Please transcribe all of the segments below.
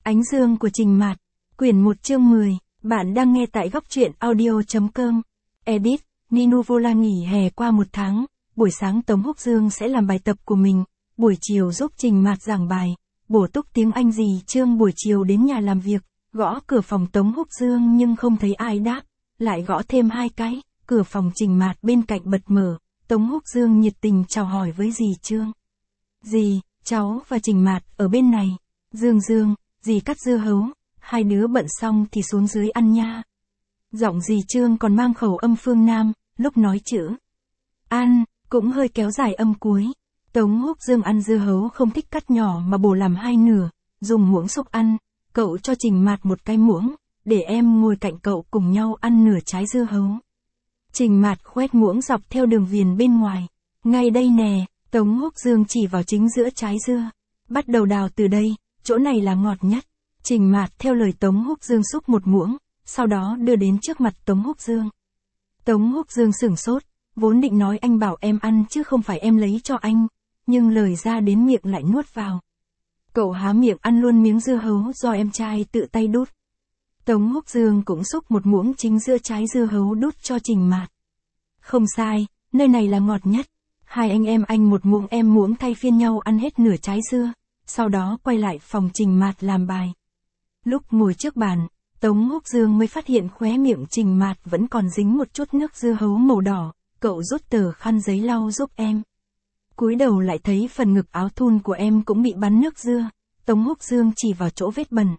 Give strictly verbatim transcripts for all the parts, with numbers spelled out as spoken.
Ánh dương của Trình Mạt, quyển một chương mười, bạn đang nghe tại góc truyện audio chấm com. Edit, Ninu Vola nghỉ hè qua một tháng, buổi sáng Tống Húc Dương sẽ làm bài tập của mình, buổi chiều giúp Trình Mạt giảng bài, bổ túc tiếng Anh gì Trương buổi chiều đến nhà làm việc, gõ cửa phòng Tống Húc Dương nhưng không thấy ai đáp, lại gõ thêm hai cái, cửa phòng Trình Mạt bên cạnh bật mở, Tống Húc Dương nhiệt tình chào hỏi với dì Trương. Dì, cháu và Trình Mạt ở bên này. Dương Dương, dì cắt dưa hấu, hai đứa bận xong thì xuống dưới ăn nha. Giọng dì Trương còn mang khẩu âm phương Nam, lúc nói chữ ăn, cũng hơi kéo dài âm cuối. Tống Húc Dương ăn dưa hấu không thích cắt nhỏ mà bổ làm hai nửa, dùng muỗng xúc ăn, cậu cho Trình Mạt một cái muỗng, để em ngồi cạnh cậu cùng nhau ăn nửa trái dưa hấu. Trình Mạt khoét muỗng dọc theo đường viền bên ngoài. Ngay đây nè, Tống Húc Dương chỉ vào chính giữa trái dưa. Bắt đầu đào từ đây, chỗ này là ngọt nhất. Trình Mạt theo lời Tống Húc Dương xúc một muỗng, sau đó đưa đến trước mặt Tống Húc Dương. Tống Húc Dương sửng sốt, vốn định nói anh bảo em ăn chứ không phải em lấy cho anh, nhưng lời ra đến miệng lại nuốt vào. Cậu há miệng ăn luôn miếng dưa hấu do em trai tự tay đút. Tống Húc Dương cũng xúc một muỗng chính giữa trái dưa hấu đút cho Trình Mạt. Không sai, nơi này là ngọt nhất. Hai anh em anh một muỗng em muỗng thay phiên nhau ăn hết nửa trái dưa, sau đó quay lại phòng Trình Mạt làm bài. Lúc ngồi trước bàn, Tống Húc Dương mới phát hiện khóe miệng Trình Mạt vẫn còn dính một chút nước dưa hấu màu đỏ, cậu rút tờ khăn giấy lau giúp em. Cúi đầu lại thấy phần ngực áo thun của em cũng bị bắn nước dưa, Tống Húc Dương chỉ vào chỗ vết bẩn.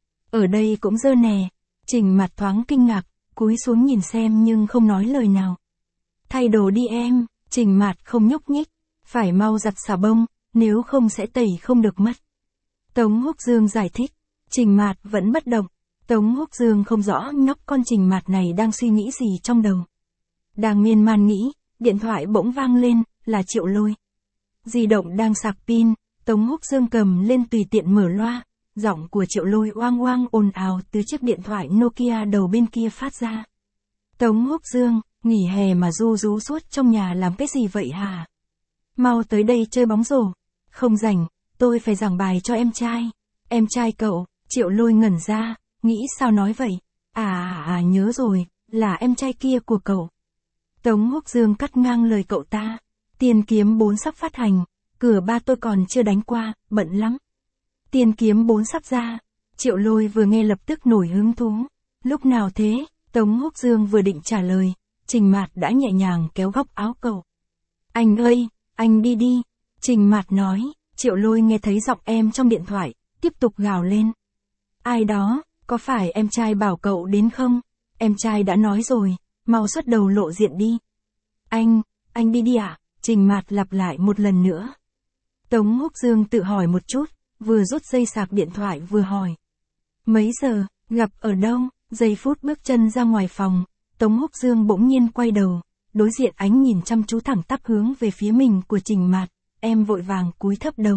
Ở đây cũng dơ nè. Trình Mạt thoáng kinh ngạc, cúi xuống nhìn xem nhưng không nói lời nào. Thay đồ đi em. Trình Mạt không nhúc nhích, phải mau giặt xà bông, nếu không sẽ tẩy không được mất. Tống Húc Dương giải thích, Trình Mạt vẫn bất động. Tống Húc Dương không rõ nhóc con Trình Mạt này đang suy nghĩ gì trong đầu. Đang miên man nghĩ, điện thoại bỗng vang lên, là Triệu Lôi. Di động đang sạc pin, Tống Húc Dương cầm lên tùy tiện mở loa, giọng của Triệu Lôi oang oang ồn ào từ chiếc điện thoại Nokia đầu bên kia phát ra. Tống Húc Dương, nghỉ hè mà ru rú suốt trong nhà làm cái gì vậy hả? Mau tới đây chơi bóng rổ. Không rảnh, tôi phải giảng bài cho em trai. Em trai cậu? Triệu Lôi ngẩn ra, nghĩ sao nói vậy? À à à nhớ rồi, là em trai kia của cậu. Tống Húc Dương cắt ngang lời cậu ta. Tiền kiếm bốn sắp phát hành, cửa ba tôi còn chưa đánh qua, bận lắm. Tiền kiếm bốn sắp ra. Triệu Lôi vừa nghe lập tức nổi hứng thú. Lúc nào thế? Tống Húc Dương vừa định trả lời, Trình Mạt đã nhẹ nhàng kéo góc áo cậu. Anh ơi, anh đi đi. Trình Mạt nói. Triệu Lôi nghe thấy giọng em trong điện thoại, tiếp tục gào lên. Ai đó, có phải em trai bảo cậu đến không? Em trai đã nói rồi, mau xuất đầu lộ diện đi. Anh, anh đi đi ạ. À? Trình Mạt lặp lại một lần nữa. Tống Húc Dương tự hỏi một chút, vừa rút dây sạc điện thoại vừa hỏi. Mấy giờ, gặp ở đâu? Giây phút bước chân ra ngoài phòng, Tống Húc Dương bỗng nhiên quay đầu, đối diện ánh nhìn chăm chú thẳng tắp hướng về phía mình của Trình Mạt, em vội vàng cúi thấp đầu.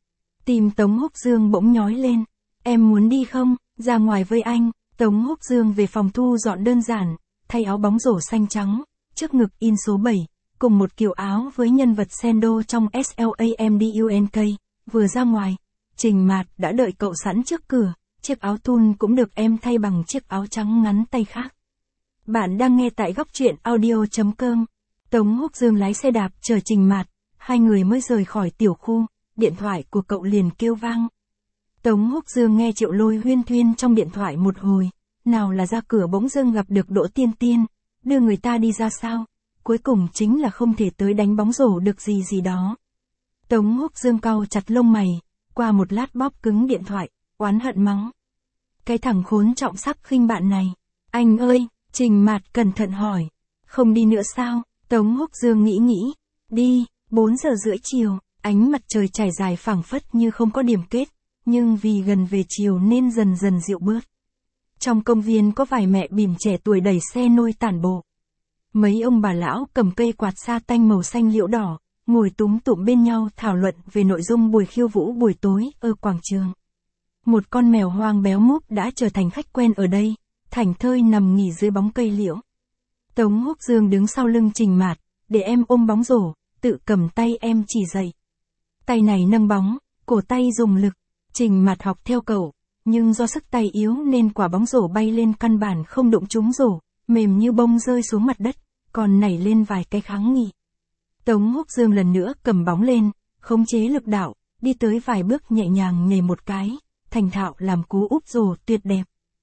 Tim Tống Húc Dương bỗng nhói lên, em muốn đi không, ra ngoài với anh. Tống Húc Dương về phòng thu dọn đơn giản, thay áo bóng rổ xanh trắng, trước ngực in số bảy, cùng một kiểu áo với nhân vật Sendo trong SLAMDUNK, vừa ra ngoài, Trình Mạt đã đợi cậu sẵn trước cửa. Chiếc áo thun cũng được em thay bằng chiếc áo trắng ngắn tay khác. Bạn đang nghe tại góc truyện audio chấm com. Tống Húc Dương lái xe đạp chờ Trình Mạt, hai người mới rời khỏi tiểu khu, điện thoại của cậu liền kêu vang. Tống Húc Dương nghe Triệu Lôi huyên thuyên trong điện thoại một hồi, nào là ra cửa bỗng dưng gặp được Đỗ Tiên Tiên, đưa người ta đi ra sao, cuối cùng chính là không thể tới đánh bóng rổ được gì gì đó. Tống Húc Dương cau chặt lông mày, qua một lát bóp cứng điện thoại, oán hận mắng. Cái thằng khốn trọng sắc khinh bạn này. Anh ơi, Trình Mạt cẩn thận hỏi. Không đi nữa sao? Tống Húc Dương nghĩ nghĩ. Đi, bốn giờ rưỡi chiều, ánh mặt trời trải dài phảng phất như không có điểm kết, nhưng vì gần về chiều nên dần dần dịu bớt. Trong công viên có vài mẹ bỉm trẻ tuổi đẩy xe nôi tản bộ. Mấy ông bà lão cầm cây quạt sa tanh màu xanh liễu đỏ, ngồi túm tụm bên nhau thảo luận về nội dung buổi khiêu vũ buổi tối ở quảng trường. Một con mèo hoang béo múp đã trở thành khách quen ở đây, thảnh thơi nằm nghỉ dưới bóng cây liễu. Tống Húc Dương đứng sau lưng Trình Mạt, để em ôm bóng rổ, tự cầm tay em chỉ dạy. Tay này nâng bóng, cổ tay dùng lực, Trình Mạt học theo cậu, nhưng do sức tay yếu nên quả bóng rổ bay lên căn bản không đụng trúng rổ, mềm như bông rơi xuống mặt đất, còn nảy lên vài cái kháng nghị. Tống Húc Dương lần nữa cầm bóng lên, khống chế lực đạo, đi tới vài bước nhẹ nhàng nhảy một cái, thành thạo làm cú úp rổ tuyệt đẹp.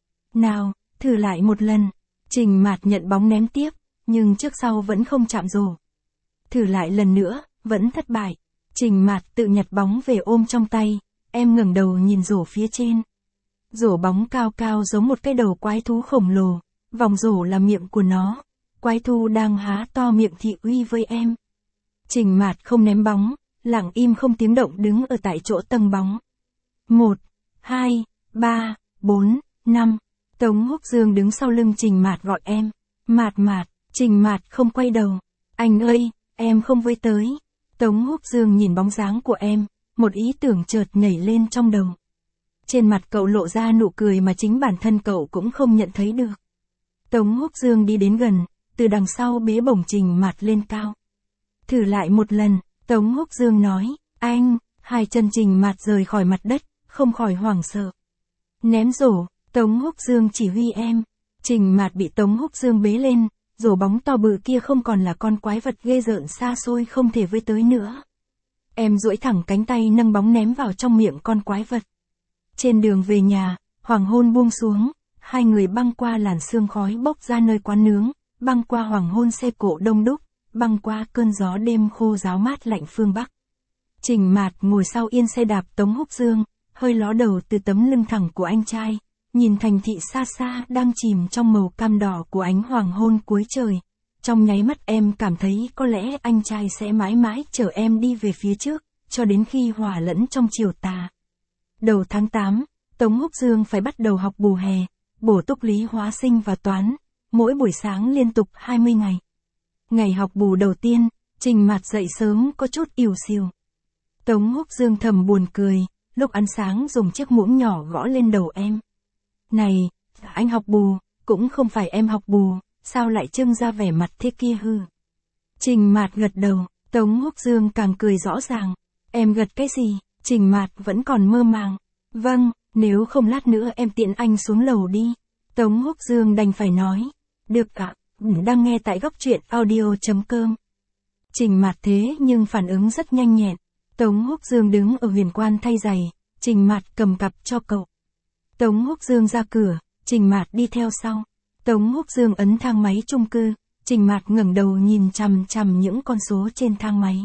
Nào, thử lại một lần. Trình Mạt nhận bóng ném tiếp, nhưng trước sau vẫn không chạm rổ. Thử lại lần nữa, vẫn thất bại. Trình Mạt tự nhặt bóng về ôm trong tay, em ngẩng đầu nhìn rổ phía trên. Rổ bóng cao cao giống một cái đầu quái thú khổng lồ, vòng rổ là miệng của nó. Quái thú đang há to miệng thị uy với em. Trình Mạt không ném bóng, lặng im không tiếng động đứng ở tại chỗ tầng bóng. Một, hai, ba, bốn, năm. Tống Húc Dương đứng sau lưng Trình Mạt gọi em. Mạt Mạt, Trình Mạt không quay đầu. Anh ơi, em không với tới. Tống Húc Dương nhìn bóng dáng của em, một ý tưởng chợt nhảy lên trong đầu. Trên mặt cậu lộ ra nụ cười mà chính bản thân cậu cũng không nhận thấy được. Tống Húc Dương đi đến gần, từ đằng sau bế bổng Trình Mạt lên cao. Thử lại một lần, Tống Húc Dương nói, anh, hai chân Trình Mạt rời khỏi mặt đất, không khỏi hoảng sợ. Ném rổ, Tống Húc Dương chỉ huy em. Trình Mạt bị Tống Húc Dương bế lên, rổ bóng to bự kia không còn là con quái vật ghê rợn xa xôi không thể với tới nữa. Em duỗi thẳng cánh tay nâng bóng ném vào trong miệng con quái vật. Trên đường về nhà, hoàng hôn buông xuống, hai người băng qua làn sương khói bốc ra nơi quán nướng, băng qua hoàng hôn xe cộ đông đúc, băng qua cơn gió đêm khô ráo mát lạnh phương Bắc. Trình Mạt ngồi sau yên xe đạp Tống Húc Dương, hơi ló đầu từ tấm lưng thẳng của anh trai, nhìn thành thị xa xa đang chìm trong màu cam đỏ của ánh hoàng hôn cuối trời. Trong nháy mắt em cảm thấy có lẽ anh trai sẽ mãi mãi chở em đi về phía trước, cho đến khi hòa lẫn trong chiều tà. Đầu tháng tám, Tống Húc Dương phải bắt đầu học bù hè, bổ túc lý hóa sinh và toán, mỗi buổi sáng liên tục hai mươi ngày. Ngày học bù đầu tiên, Trình Mạt dậy sớm có chút ỉu xìu. Tống Húc Dương thầm buồn cười, lúc ăn sáng dùng chiếc muỗng nhỏ gõ lên đầu em. Này, anh học bù, cũng không phải em học bù, sao lại trưng ra vẻ mặt thế kia hư. Trình Mạt gật đầu, Tống Húc Dương càng cười rõ ràng. Em gật cái gì? Trình Mạt vẫn còn mơ màng. Vâng, nếu không lát nữa em tiện anh xuống lầu đi. Tống Húc Dương đành phải nói. Được ạ, đang nghe tại góc truyện audio chấm com. Trình Mạt thế nhưng phản ứng rất nhanh nhẹn. Tống Húc Dương đứng ở huyền quan thay giày, Trình Mạt cầm cặp cho cậu. Tống Húc Dương ra cửa, Trình Mạt đi theo sau. Tống Húc Dương ấn thang máy chung cư, Trình Mạt ngẩng đầu nhìn chằm chằm những con số trên thang máy.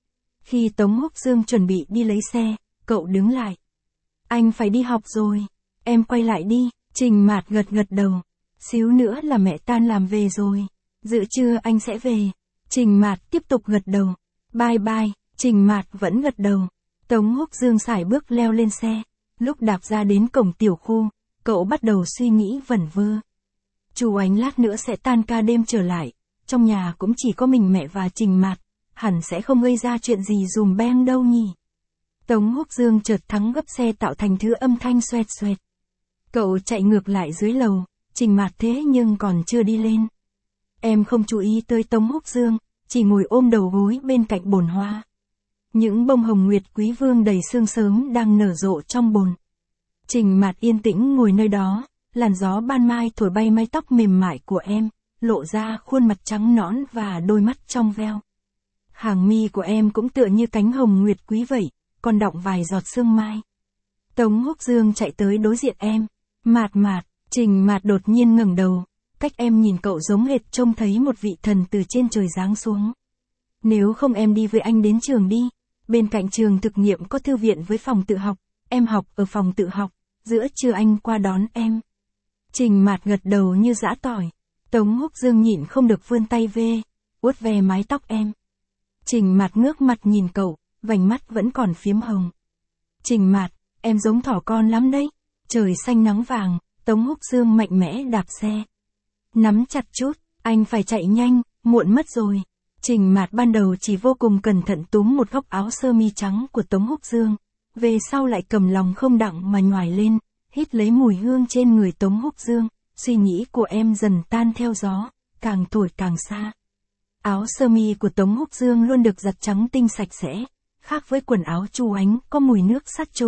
Khi Tống Húc Dương chuẩn bị đi lấy xe, cậu đứng lại. Anh phải đi học rồi, em quay lại đi. Trình Mạt gật gật đầu. Xíu nữa là mẹ tan làm về rồi, dự trưa anh sẽ về. Trình Mạt tiếp tục gật đầu. Bye bye, Trình Mạt vẫn gật đầu. Tống Húc Dương sải bước leo lên xe. Lúc đạp ra đến cổng tiểu khu, cậu bắt đầu suy nghĩ vẩn vơ. Chú Ánh lát nữa sẽ tan ca đêm trở lại, trong nhà cũng chỉ có mình mẹ và Trình Mạt, hẳn sẽ không gây ra chuyện gì dùm beng đâu nhỉ. Tống Húc Dương chợt thắng gấp xe tạo thành thứ âm thanh xoẹt xoẹt. Cậu chạy ngược lại dưới lầu, Trình Mạt thế nhưng còn chưa đi lên. Em không chú ý tới Tống Húc Dương, chỉ ngồi ôm đầu gối bên cạnh bồn hoa. Những bông hồng nguyệt quý vương đầy sương sớm đang nở rộ trong bồn. Trình Mạt yên tĩnh ngồi nơi đó, làn gió ban mai thổi bay mái tóc mềm mại của em, lộ ra khuôn mặt trắng nõn và đôi mắt trong veo. Hàng mi của em cũng tựa như cánh hồng nguyệt quý vậy, còn đọng vài giọt sương mai. Tống Húc Dương chạy tới đối diện em. Mạt Mạt, Trình Mạt đột nhiên ngẩng đầu, cách em nhìn cậu giống hệt trông thấy một vị thần từ trên trời giáng xuống. Nếu không em đi với anh đến trường đi, bên cạnh trường thực nghiệm có thư viện với phòng tự học, em học ở phòng tự học, giữa trưa anh qua đón em. Trình Mạt gật đầu như giã tỏi. Tống Húc Dương nhịn không được vươn tay về, vuốt ve mái tóc em. Trình Mạt ngước mặt nhìn cậu, vành mắt vẫn còn phiếm hồng. Trình Mạt, em giống thỏ con lắm đấy. Trời xanh nắng vàng, Tống Húc Dương mạnh mẽ đạp xe. Nắm chặt chút, anh phải chạy nhanh, muộn mất rồi. Trình Mạt ban đầu chỉ vô cùng cẩn thận túm một góc áo sơ mi trắng của Tống Húc Dương, về sau lại cầm lòng không đặng mà nhoài lên, hít lấy mùi hương trên người Tống Húc Dương, suy nghĩ của em dần tan theo gió, càng thổi càng xa. Áo sơ mi của Tống Húc Dương luôn được giặt trắng tinh sạch sẽ, khác với quần áo Chu Ánh có mùi nước sát trùng,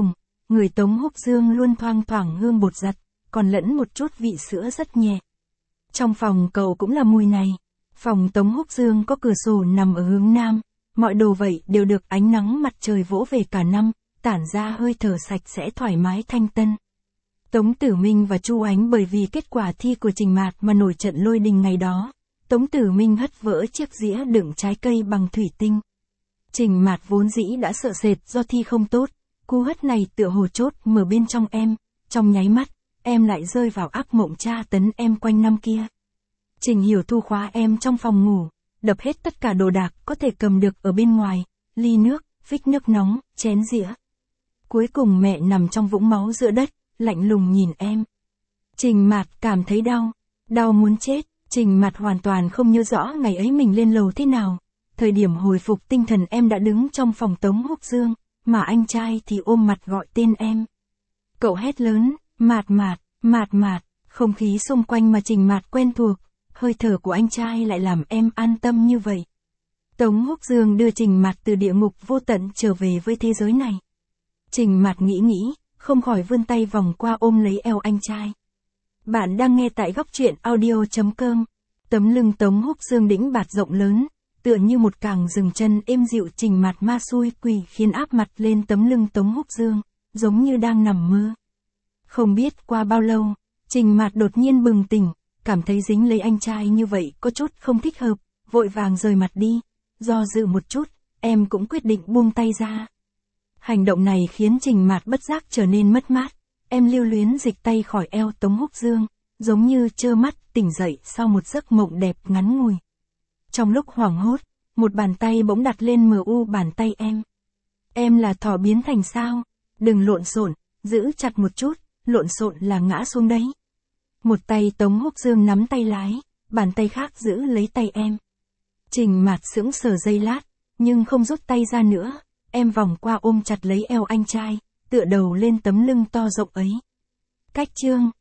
Người Tống Húc Dương luôn thoang thoảng hương bột giặt, còn lẫn một chút vị sữa rất nhẹ. Trong phòng cậu cũng là mùi này. Phòng Tống Húc Dương có cửa sổ nằm ở hướng nam, mọi đồ vậy đều được ánh nắng mặt trời vỗ về cả năm, tản ra hơi thở sạch sẽ thoải mái thanh tân. Tống Tử Minh và Chu Ánh bởi vì kết quả thi của Trình Mạt mà nổi trận lôi đình ngày đó. Tống Tử Minh hất vỡ chiếc dĩa đựng trái cây bằng thủy tinh. Trình Mạt vốn dĩ đã sợ sệt do thi không tốt, cú hất này tựa hồ chốt mở bên trong em, trong nháy mắt, em lại rơi vào ác mộng tra tấn em quanh năm kia. Trình Hiểu Thu khóa em trong phòng ngủ, đập hết tất cả đồ đạc có thể cầm được ở bên ngoài, ly nước, phích nước nóng, chén dĩa. Cuối cùng mẹ nằm trong vũng máu giữa đất, lạnh lùng nhìn em. Trình Mạt cảm thấy đau, đau muốn chết. Trình Mạt hoàn toàn không nhớ rõ ngày ấy mình lên lầu thế nào. Thời điểm hồi phục tinh thần em đã đứng trong phòng Tống Húc Dương, mà anh trai thì ôm mặt gọi tên em. Cậu hét lớn, Mạt Mạt, Mạt Mạt, không khí xung quanh mà Trình Mạt quen thuộc, hơi thở của anh trai lại làm em an tâm như vậy. Tống Húc Dương đưa Trình Mạt từ địa ngục vô tận trở về với thế giới này. Trình Mạt nghĩ nghĩ, không khỏi vươn tay vòng qua ôm lấy eo anh trai. Bạn đang nghe tại góc truyện audio chấm com. Tấm lưng Tống Húc Dương đĩnh bạt rộng lớn, tựa như một càng dừng chân êm dịu. Trình Mạt ma xui quỷ khiến áp mặt lên tấm lưng Tống Húc Dương, giống như đang nằm mơ. Không biết qua bao lâu, Trình Mạt đột nhiên bừng tỉnh, cảm thấy dính lấy anh trai như vậy có chút không thích hợp, vội vàng rời mặt đi. Do dự một chút, em cũng quyết định buông tay ra. Hành động này khiến Trình Mạt bất giác trở nên mất mát. Em lưu luyến dịch tay khỏi eo Tống Húc Dương, giống như trơ mắt tỉnh dậy sau một giấc mộng đẹp ngắn ngủi. Trong lúc hoảng hốt, một bàn tay bỗng đặt lên mờ u bàn tay em. Em là thỏ biến thành sao? Đừng lộn xộn, giữ chặt một chút, lộn xộn là ngã xuống đấy. Một tay Tống Húc Dương nắm tay lái, bàn tay khác giữ lấy tay em. Trình Mạt sững sờ giây lát, nhưng không rút tay ra nữa. Em vòng qua ôm chặt lấy eo anh trai, tựa đầu lên tấm lưng to rộng ấy. Cách chương